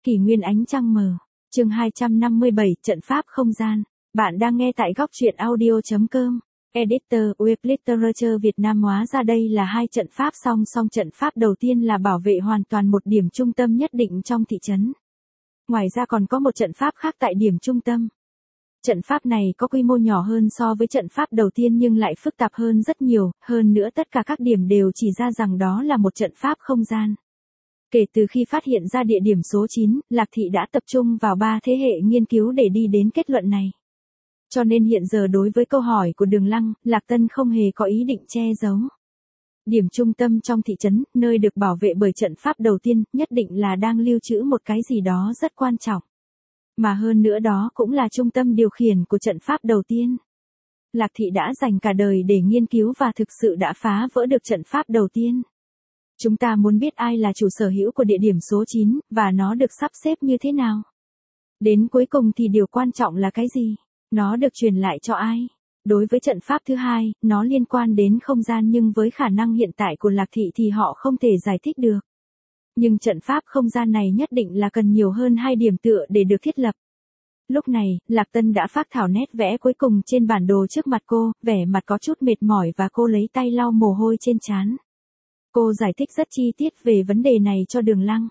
Kỷ nguyên ánh trăng mờ. Chương 257, trận pháp không gian. Bạn đang nghe tại góc truyện audio.com. Editor Web Literature Việt Nam. Hóa ra đây là hai trận pháp song song. Trận pháp đầu tiên là bảo vệ hoàn toàn một điểm trung tâm nhất định trong thị trấn. Ngoài ra còn có một trận pháp khác tại điểm trung tâm. Trận pháp này có quy mô nhỏ hơn so với trận pháp đầu tiên nhưng lại phức tạp hơn rất nhiều, hơn nữa tất cả các điểm đều chỉ ra rằng đó là một trận pháp không gian. Kể từ khi phát hiện ra địa điểm số 9, Lạc Thị đã tập trung vào 3 thế hệ nghiên cứu để đi đến kết luận này. Cho nên hiện giờ đối với câu hỏi của Đường Lăng, Lạc Tân không hề có ý định che giấu. Điểm trung tâm trong thị trấn, nơi được bảo vệ bởi trận pháp đầu tiên, nhất định là đang lưu trữ một cái gì đó rất quan trọng. Mà hơn nữa đó cũng là trung tâm điều khiển của trận pháp đầu tiên. Lạc Thị đã dành cả đời để nghiên cứu và thực sự đã phá vỡ được trận pháp đầu tiên. Chúng ta muốn biết ai là chủ sở hữu của địa điểm số 9, và nó được sắp xếp như thế nào. Đến cuối cùng thì điều quan trọng là cái gì? Nó được truyền lại cho ai? Đối với trận pháp thứ hai, nó liên quan đến không gian nhưng với khả năng hiện tại của Lạc Thị thì họ không thể giải thích được. Nhưng trận pháp không gian này nhất định là cần nhiều hơn 2 điểm tựa để được thiết lập. Lúc này, Lạc Tân đã phác thảo nét vẽ cuối cùng trên bản đồ trước mặt cô, vẻ mặt có chút mệt mỏi và cô lấy tay lau mồ hôi trên trán. Cô giải thích rất chi tiết về vấn đề này cho Đường Lăng.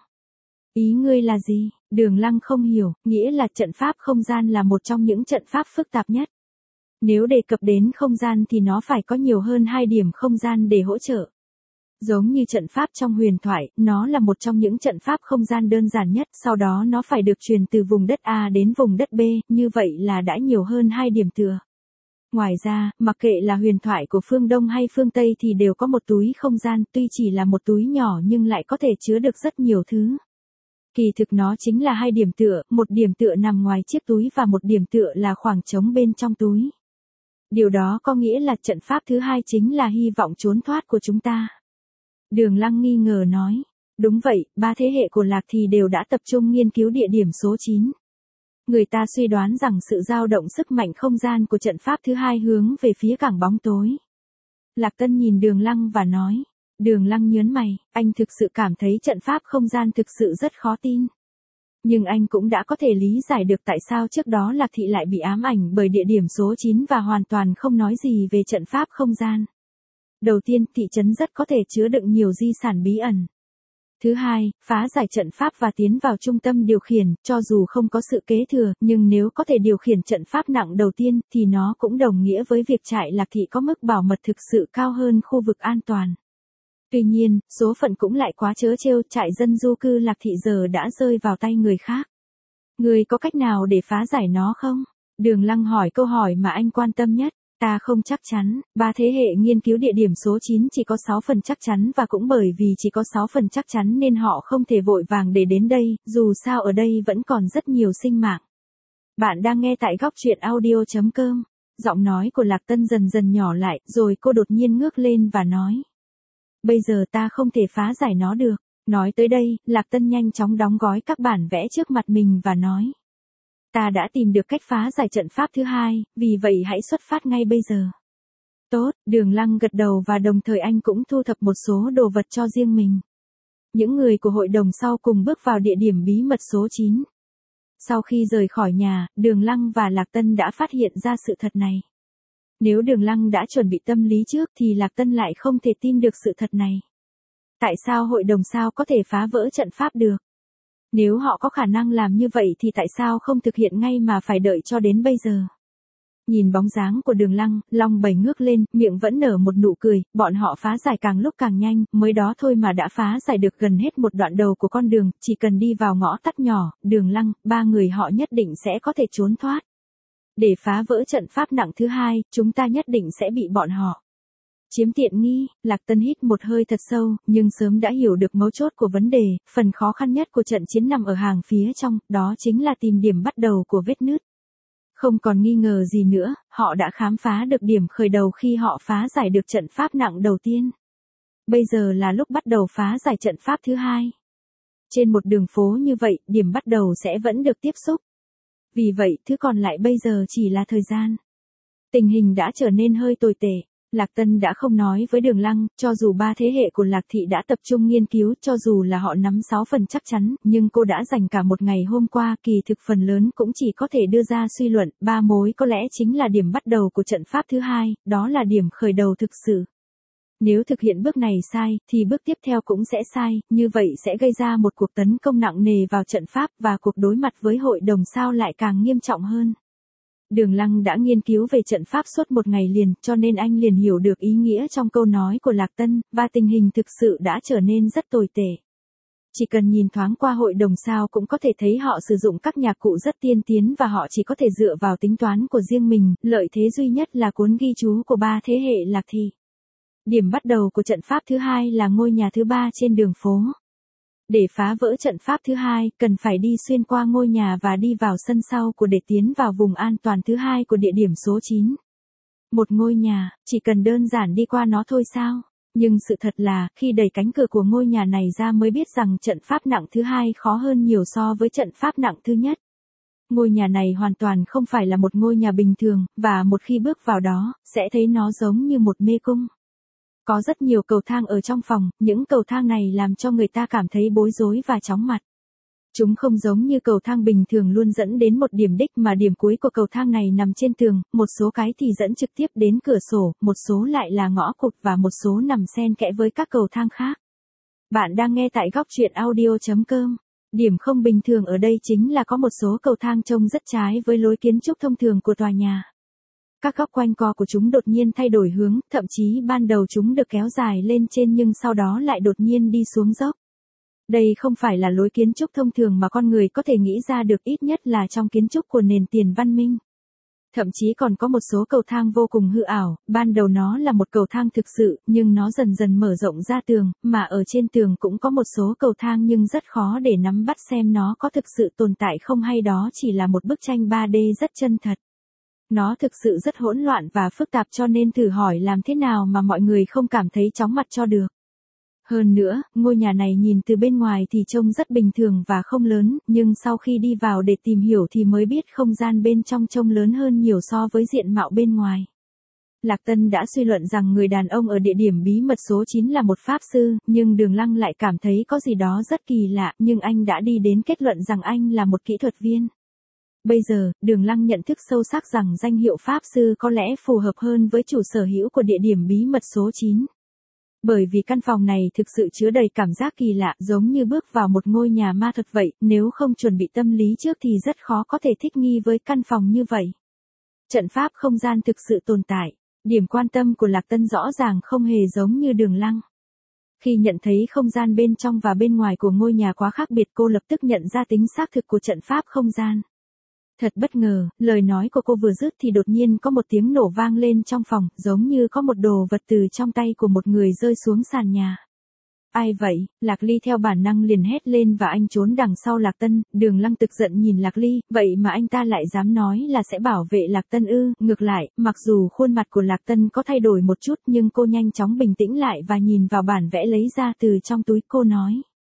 Ý ngươi là gì? Đường Lăng không hiểu, nghĩa là trận pháp không gian là một trong những trận pháp phức tạp nhất. Nếu đề cập đến không gian thì nó phải có nhiều hơn 2 điểm không gian để hỗ trợ. Giống như trận pháp trong huyền thoại, nó là một trong những trận pháp không gian đơn giản nhất, sau đó nó phải được truyền từ vùng đất A đến vùng đất B, như vậy là đã nhiều hơn 2 điểm tựa. Ngoài ra, mặc kệ là huyền thoại của phương Đông hay phương Tây thì đều có một túi không gian, tuy chỉ là một túi nhỏ nhưng lại có thể chứa được rất nhiều thứ. Kỳ thực nó chính là 2 điểm tựa, một điểm tựa nằm ngoài chiếc túi và một điểm tựa là khoảng trống bên trong túi. Điều đó có nghĩa là trận pháp thứ hai chính là hy vọng trốn thoát của chúng ta. Đường Lăng nghi ngờ nói. Đúng vậy, 3 thế hệ của Lạc thì đều đã tập trung nghiên cứu địa điểm số 9. Người ta suy đoán rằng sự dao động sức mạnh không gian của trận pháp thứ hai hướng về phía cảng bóng tối. Lạc Tân nhìn Đường Lăng và nói. Đường Lăng nhớn mày, anh thực sự cảm thấy trận pháp không gian thực sự rất khó tin. Nhưng anh cũng đã có thể lý giải được tại sao trước đó Lạc Thị lại bị ám ảnh bởi địa điểm số 9 và hoàn toàn không nói gì về trận pháp không gian. Đầu tiên, thị trấn rất có thể chứa đựng nhiều di sản bí ẩn. Thứ hai, phá giải trận pháp và tiến vào trung tâm điều khiển, cho dù không có sự kế thừa, nhưng nếu có thể điều khiển trận pháp nặng đầu tiên, thì nó cũng đồng nghĩa với việc trại Lạc Thị có mức bảo mật thực sự cao hơn khu vực an toàn. Tuy nhiên, số phận cũng lại quá trớ trêu, trại dân du cư Lạc Thị giờ đã rơi vào tay người khác. Người có cách nào để phá giải nó không? Đường Lăng hỏi câu hỏi mà anh quan tâm nhất. Ta không chắc chắn, 3 thế hệ nghiên cứu địa điểm số 9 chỉ có 6 phần chắc chắn và cũng bởi vì chỉ có 6 phần chắc chắn nên họ không thể vội vàng để đến đây, dù sao ở đây vẫn còn rất nhiều sinh mạng. Bạn đang nghe tại góc truyện audio.com. Giọng nói của Lạc Tân dần dần nhỏ lại, rồi cô đột nhiên ngước lên và nói. Bây giờ ta không thể phá giải nó được. Nói tới đây, Lạc Tân nhanh chóng đóng gói các bản vẽ trước mặt mình và nói. Ta đã tìm được cách phá giải trận pháp thứ hai, vì vậy hãy xuất phát ngay bây giờ. Tốt, Đường Lăng gật đầu và đồng thời anh cũng thu thập một số đồ vật cho riêng mình. Những người của hội đồng sau cùng bước vào địa điểm bí mật số 9. Sau khi rời khỏi nhà, Đường Lăng và Lạc Tân đã phát hiện ra sự thật này. Nếu Đường Lăng đã chuẩn bị tâm lý trước thì Lạc Tân lại không thể tin được sự thật này. Tại sao hội đồng sao có thể phá vỡ trận pháp được? Nếu họ có khả năng làm như vậy thì tại sao không thực hiện ngay mà phải đợi cho đến bây giờ? Nhìn bóng dáng của Đường Lăng, Long Bầy ngước lên, miệng vẫn nở một nụ cười, bọn họ phá giải càng lúc càng nhanh, mới đó thôi mà đã phá giải được gần hết một đoạn đầu của con đường, chỉ cần đi vào ngõ tắt nhỏ, Đường Lăng, 3 người họ nhất định sẽ có thể trốn thoát. Để phá vỡ trận pháp nặng thứ hai, chúng ta nhất định sẽ bị bọn họ chiếm tiện nghi. Lạc Tân hít một hơi thật sâu, nhưng sớm đã hiểu được mấu chốt của vấn đề, phần khó khăn nhất của trận chiến nằm ở hàng phía trong, đó chính là tìm điểm bắt đầu của vết nứt. Không còn nghi ngờ gì nữa, họ đã khám phá được điểm khởi đầu khi họ phá giải được trận pháp nặng đầu tiên. Bây giờ là lúc bắt đầu phá giải trận pháp thứ hai. Trên một đường phố như vậy, điểm bắt đầu sẽ vẫn được tiếp xúc. Vì vậy, thứ còn lại bây giờ chỉ là thời gian. Tình hình đã trở nên hơi tồi tệ. Lạc Tân đã không nói với Đường Lăng, cho dù 3 thế hệ của Lạc Thị đã tập trung nghiên cứu, cho dù là họ nắm 6 phần chắc chắn, nhưng cô đã dành cả một ngày hôm qua, kỳ thực phần lớn cũng chỉ có thể đưa ra suy luận, 3 mối có lẽ chính là điểm bắt đầu của trận pháp thứ hai, đó là điểm khởi đầu thực sự. Nếu thực hiện bước này sai, thì bước tiếp theo cũng sẽ sai, như vậy sẽ gây ra một cuộc tấn công nặng nề vào trận pháp và cuộc đối mặt với hội đồng sao lại càng nghiêm trọng hơn. Đường Lăng đã nghiên cứu về trận pháp suốt một ngày liền, cho nên anh liền hiểu được ý nghĩa trong câu nói của Lạc Tân, và tình hình thực sự đã trở nên rất tồi tệ. Chỉ cần nhìn thoáng qua hội đồng sao cũng có thể thấy họ sử dụng các nhạc cụ rất tiên tiến và họ chỉ có thể dựa vào tính toán của riêng mình, lợi thế duy nhất là cuốn ghi chú của 3 thế hệ Lạc Thị. Điểm bắt đầu của trận pháp thứ hai là ngôi nhà thứ 3 trên đường phố. Để phá vỡ trận pháp thứ hai, cần phải đi xuyên qua ngôi nhà và đi vào sân sau của để tiến vào vùng an toàn thứ hai của địa điểm số 9. Một ngôi nhà, chỉ cần đơn giản đi qua nó thôi sao? Nhưng sự thật là, khi đẩy cánh cửa của ngôi nhà này ra mới biết rằng trận pháp nặng thứ hai khó hơn nhiều so với trận pháp nặng thứ nhất. Ngôi nhà này hoàn toàn không phải là một ngôi nhà bình thường, và một khi bước vào đó, sẽ thấy nó giống như một mê cung. Có rất nhiều cầu thang ở trong phòng, những cầu thang này làm cho người ta cảm thấy bối rối và chóng mặt. Chúng không giống như cầu thang bình thường luôn dẫn đến một điểm đích mà điểm cuối của cầu thang này nằm trên tường, một số cái thì dẫn trực tiếp đến cửa sổ, một số lại là ngõ cụt và một số nằm xen kẽ với các cầu thang khác. Bạn đang nghe tại góc truyện audio.com. Điểm không bình thường ở đây chính là có một số cầu thang trông rất trái với lối kiến trúc thông thường của tòa nhà. Các góc quanh co của chúng đột nhiên thay đổi hướng, thậm chí ban đầu chúng được kéo dài lên trên nhưng sau đó lại đột nhiên đi xuống dốc. Đây không phải là lối kiến trúc thông thường mà con người có thể nghĩ ra được, ít nhất là trong kiến trúc của nền tiền văn minh. Thậm chí còn có một số cầu thang vô cùng hư ảo, ban đầu nó là một cầu thang thực sự, nhưng nó dần dần mở rộng ra tường, mà ở trên tường cũng có một số cầu thang nhưng rất khó để nắm bắt xem nó có thực sự tồn tại không hay đó chỉ là một bức tranh 3D rất chân thật. Nó thực sự rất hỗn loạn và phức tạp cho nên thử hỏi làm thế nào mà mọi người không cảm thấy chóng mặt cho được. Hơn nữa, ngôi nhà này nhìn từ bên ngoài thì trông rất bình thường và không lớn, nhưng sau khi đi vào để tìm hiểu thì mới biết không gian bên trong trông lớn hơn nhiều so với diện mạo bên ngoài. Lạc Tân đã suy luận rằng người đàn ông ở địa điểm bí mật số 9 là một pháp sư, nhưng Đường Lăng lại cảm thấy có gì đó rất kỳ lạ, nhưng anh đã đi đến kết luận rằng anh là một kỹ thuật viên. Bây giờ, Đường Lăng nhận thức sâu sắc rằng danh hiệu pháp sư có lẽ phù hợp hơn với chủ sở hữu của địa điểm bí mật số 9. Bởi vì căn phòng này thực sự chứa đầy cảm giác kỳ lạ, giống như bước vào một ngôi nhà ma thuật vậy, nếu không chuẩn bị tâm lý trước thì rất khó có thể thích nghi với căn phòng như vậy. Trận pháp không gian thực sự tồn tại. Điểm quan tâm của Lạc Tân rõ ràng không hề giống như Đường Lăng. Khi nhận thấy không gian bên trong và bên ngoài của ngôi nhà quá khác biệt, cô lập tức nhận ra tính xác thực của trận pháp không gian. Thật bất ngờ, lời nói của cô vừa dứt thì đột nhiên có một tiếng nổ vang lên trong phòng, giống như có một đồ vật từ trong tay của một người rơi xuống sàn nhà. Ai vậy? Lạc Ly theo bản năng liền hét lên và anh trốn đằng sau Lạc Tân. Đường Lăng tức giận nhìn Lạc Ly, vậy mà anh ta lại dám nói là sẽ bảo vệ Lạc Tân ư? Ngược lại, mặc dù khuôn mặt của Lạc Tân có thay đổi một chút nhưng cô nhanh chóng bình tĩnh lại và nhìn vào bản vẽ lấy ra từ trong túi, cô nói.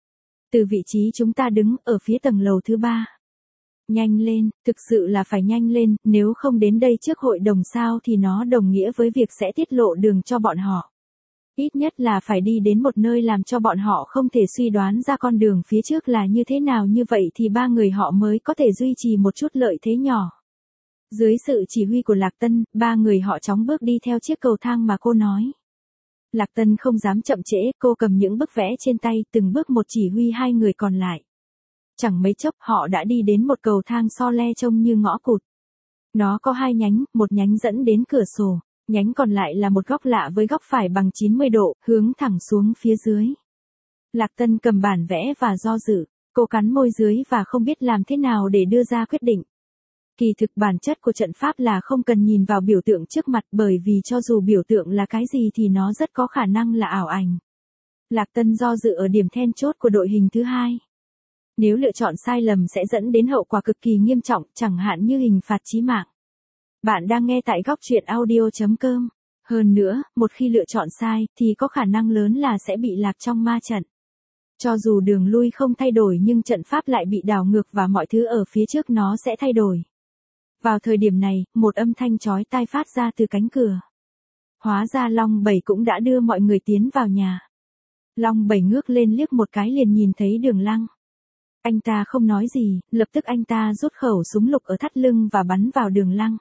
Từ vị trí chúng ta đứng, ở phía tầng lầu thứ 3. Nhanh lên, thực sự là phải nhanh lên, nếu không đến đây trước hội đồng sao thì nó đồng nghĩa với việc sẽ tiết lộ đường cho bọn họ. Ít nhất là phải đi đến một nơi làm cho bọn họ không thể suy đoán ra con đường phía trước là như thế nào, như vậy thì 3 người họ mới có thể duy trì một chút lợi thế nhỏ. Dưới sự chỉ huy của Lạc Tân, 3 người họ chóng bước đi theo chiếc cầu thang mà cô nói. Lạc Tân không dám chậm trễ, cô cầm những bức vẽ trên tay, từng bước một chỉ huy 2 người còn lại. Chẳng mấy chốc họ đã đi đến một cầu thang so le trông như ngõ cụt. Nó có 2 nhánh, một nhánh dẫn đến cửa sổ, nhánh còn lại là một góc lạ với góc phải bằng 90 độ, hướng thẳng xuống phía dưới. Lạc Tân cầm bản vẽ và do dự, cô cắn môi dưới và không biết làm thế nào để đưa ra quyết định. Kỳ thực bản chất của trận pháp là không cần nhìn vào biểu tượng trước mặt, bởi vì cho dù biểu tượng là cái gì thì nó rất có khả năng là ảo ảnh. Lạc Tân do dự ở điểm then chốt của đội hình thứ 2. Nếu lựa chọn sai lầm sẽ dẫn đến hậu quả cực kỳ nghiêm trọng, chẳng hạn như hình phạt chí mạng. Bạn đang nghe tại góc truyện audio.com. Hơn nữa, một khi lựa chọn sai, thì có khả năng lớn là sẽ bị lạc trong ma trận. Cho dù đường lui không thay đổi nhưng trận pháp lại bị đảo ngược và mọi thứ ở phía trước nó sẽ thay đổi. Vào thời điểm này, một âm thanh chói tai phát ra từ cánh cửa. Hóa ra Long Bảy cũng đã đưa mọi người tiến vào nhà. Long Bảy ngước lên liếc một cái liền nhìn thấy Đường Lăng. Anh ta không nói gì, lập tức anh ta rút khẩu súng lục ở thắt lưng và bắn vào Đường Lăng.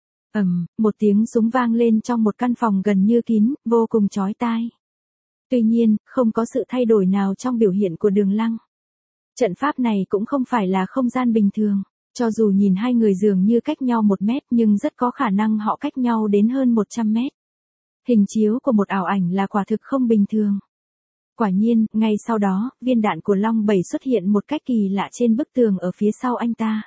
Một tiếng súng vang lên trong một căn phòng gần như kín, vô cùng chói tai. Tuy nhiên, không có sự thay đổi nào trong biểu hiện của Đường Lăng. Trận pháp này cũng không phải là không gian bình thường. Cho dù nhìn hai người dường như cách nhau 1 mét nhưng rất có khả năng họ cách nhau đến hơn 100 mét. Hình chiếu của một ảo ảnh là quả thực không bình thường. Quả nhiên, ngay sau đó, viên đạn của Long Bảy xuất hiện một cách kỳ lạ trên bức tường ở phía sau anh ta.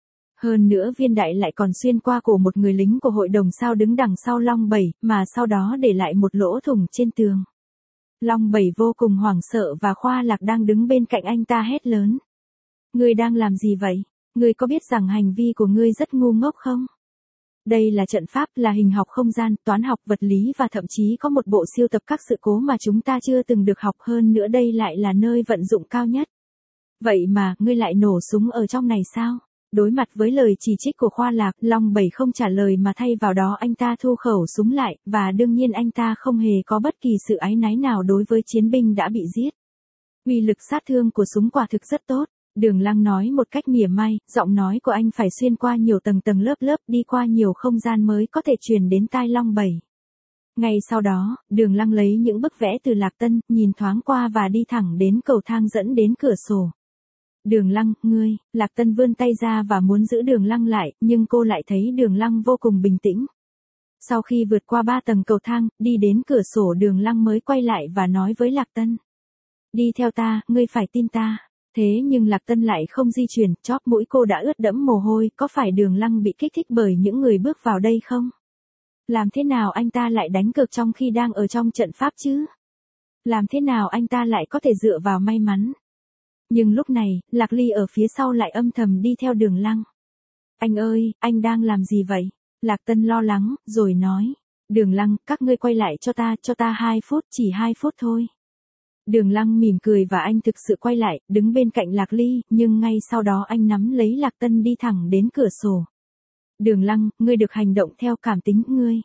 Hơn nữa viên đạn lại còn xuyên qua cổ một người lính của hội đồng sao đứng đằng sau Long Bảy, mà sau đó để lại một lỗ thủng trên tường. Long Bảy vô cùng hoảng sợ và Khoa Lạc đang đứng bên cạnh anh ta hét lớn. Ngươi đang làm gì vậy? Ngươi có biết rằng hành vi của ngươi rất ngu ngốc không? Đây là trận pháp, là hình học không gian, toán học, vật lý và thậm chí có một bộ siêu tập các sự cố mà chúng ta chưa từng được học, hơn nữa đây lại là nơi vận dụng cao nhất. Vậy mà, ngươi lại nổ súng ở trong này sao? Đối mặt với lời chỉ trích của Khoa Lạc, Long Bảy không trả lời mà thay vào đó anh ta thu khẩu súng lại, và đương nhiên anh ta không hề có bất kỳ sự áy náy nào đối với chiến binh đã bị giết. Uy lực sát thương của súng quả thực rất tốt. Đường Lăng nói một cách mỉa mai, giọng nói của anh phải xuyên qua nhiều tầng tầng lớp lớp, đi qua nhiều không gian mới có thể truyền đến tai Long Bảy. Ngay sau đó, Đường Lăng lấy những bức vẽ từ Lạc Tân, nhìn thoáng qua và đi thẳng đến cầu thang dẫn đến cửa sổ. Đường Lăng, ngươi, Lạc Tân vươn tay ra và muốn giữ Đường Lăng lại, nhưng cô lại thấy Đường Lăng vô cùng bình tĩnh. Sau khi vượt qua 3 tầng cầu thang, đi đến cửa sổ, Đường Lăng mới quay lại và nói với Lạc Tân. Đi theo ta, ngươi phải tin ta. Thế nhưng Lạc Tân lại không di chuyển, chóp mũi cô đã ướt đẫm mồ hôi, có phải Đường Lăng bị kích thích bởi những người bước vào đây không? Làm thế nào anh ta lại đánh cược trong khi đang ở trong trận pháp chứ? Làm thế nào anh ta lại có thể dựa vào may mắn? Nhưng lúc này, Lạc Ly ở phía sau lại âm thầm đi theo Đường Lăng. Anh ơi, anh đang làm gì vậy? Lạc Tân lo lắng, rồi nói. Đường Lăng, các ngươi quay lại cho ta 2 phút, chỉ 2 phút thôi. Đường Lăng mỉm cười và anh thực sự quay lại, đứng bên cạnh Lạc Ly, nhưng ngay sau đó anh nắm lấy Lạc Tân đi thẳng đến cửa sổ. Đường Lăng, ngươi được hành động theo cảm tính ngươi.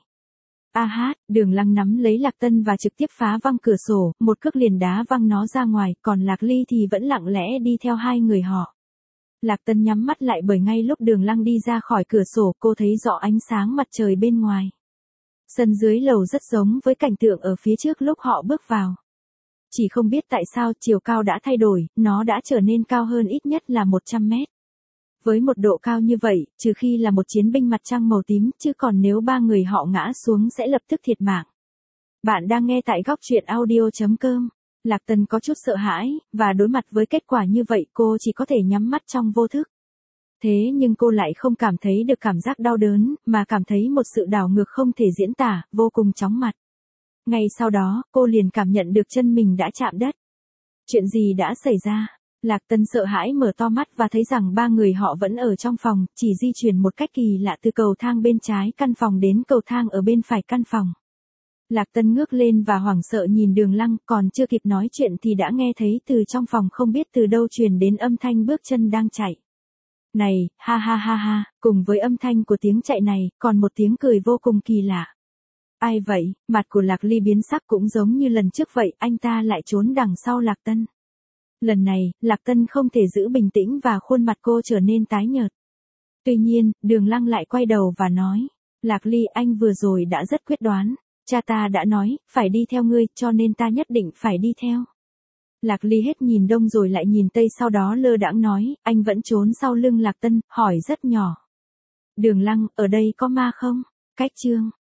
Đường Lăng nắm lấy Lạc Tân và trực tiếp phá văng cửa sổ, một cước liền đá văng nó ra ngoài, còn Lạc Ly thì vẫn lặng lẽ đi theo hai người họ. Lạc Tân nhắm mắt lại bởi ngay lúc Đường Lăng đi ra khỏi cửa sổ, cô thấy rõ ánh sáng mặt trời bên ngoài. Sân dưới lầu rất giống với cảnh tượng ở phía trước lúc họ bước vào. Chỉ không biết tại sao chiều cao đã thay đổi, nó đã trở nên cao hơn ít nhất là 100 mét. Với một độ cao như vậy, trừ khi là một chiến binh mặt trăng màu tím, chứ còn nếu 3 người họ ngã xuống sẽ lập tức thiệt mạng. Bạn đang nghe tại góc truyện audio.com. Lạc Tân có chút sợ hãi, và đối mặt với kết quả như vậy cô chỉ có thể nhắm mắt trong vô thức. Thế nhưng cô lại không cảm thấy được cảm giác đau đớn, mà cảm thấy một sự đảo ngược không thể diễn tả, vô cùng chóng mặt. Ngay sau đó, cô liền cảm nhận được chân mình đã chạm đất. Chuyện gì đã xảy ra? Lạc Tân sợ hãi mở to mắt và thấy rằng 3 người họ vẫn ở trong phòng, chỉ di chuyển một cách kỳ lạ từ cầu thang bên trái căn phòng đến cầu thang ở bên phải căn phòng. Lạc Tân ngước lên và hoảng sợ nhìn Đường Lăng, còn chưa kịp nói chuyện thì đã nghe thấy từ trong phòng không biết từ đâu truyền đến âm thanh bước chân đang chạy. Này, ha ha ha ha, cùng với âm thanh của tiếng chạy này, còn một tiếng cười vô cùng kỳ lạ. Ai vậy? Mặt của Lạc Ly biến sắc cũng giống như lần trước vậy, anh ta lại trốn đằng sau Lạc Tân. Lần này, Lạc Tân không thể giữ bình tĩnh và khuôn mặt cô trở nên tái nhợt. Tuy nhiên, Đường Lăng lại quay đầu và nói, Lạc Ly, anh vừa rồi đã rất quyết đoán, cha ta đã nói, phải đi theo ngươi, cho nên ta nhất định phải đi theo. Lạc Ly hết nhìn đông rồi lại nhìn tây, sau đó lơ đãng nói, anh vẫn trốn sau lưng Lạc Tân, hỏi rất nhỏ. Đường Lăng, ở đây có ma không? Cách chương